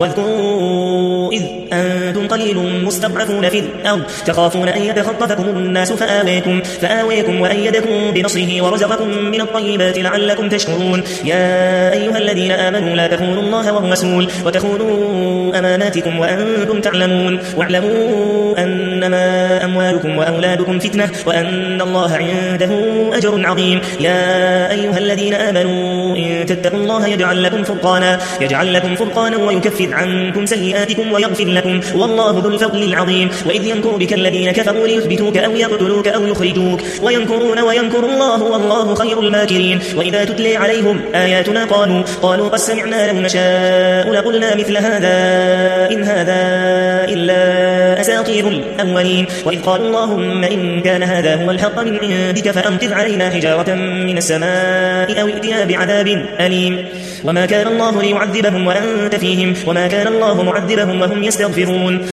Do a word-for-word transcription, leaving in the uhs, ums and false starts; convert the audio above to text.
واذكروا إذ أنتم قليل مستضعفون في الأرض تخافون أن يتخطفكم الناس فآويكم, فآويكم وأيدكم بنصره ورزقكم من الطيبات لعلكم تشكرون. يا أيها الذين آمنوا لا تخونوا الله والرسول وتخونوا أماناتكم وأنتم تعلمون واعلموا أنما أموالكم وأولادكم فتنة وأن الله عنده أجر عظيم. يا أيها الذين آمنوا إن تتقوا الله يجعل لكم فرقانا, يجعل لكم فرقانا ويكفر عنكم سيئاتكم ويغفر لكم والله ذو الفضل العظيم. وإذ يمكر بك الذين كفروا ليثبتوك أو يقتلوك أو يخرجوك ويمكرون ويمكر الله والله خير الماكرين. وإذا تتلي عليهم آياتنا قالوا قالوا قد سمعنا لو نشاء لقلنا مثل هذا إن هذا إلا أساطير الأولين. وإذ قالوا اللهم إن كان هذا هو الحق من عندك فأمطر علينا حجارة من السماء أو ائتنا بعذاب أليم. وما كان الله ليعذبهم وأنت فيهم وما كان الله معذبهم وهم يستغفرون.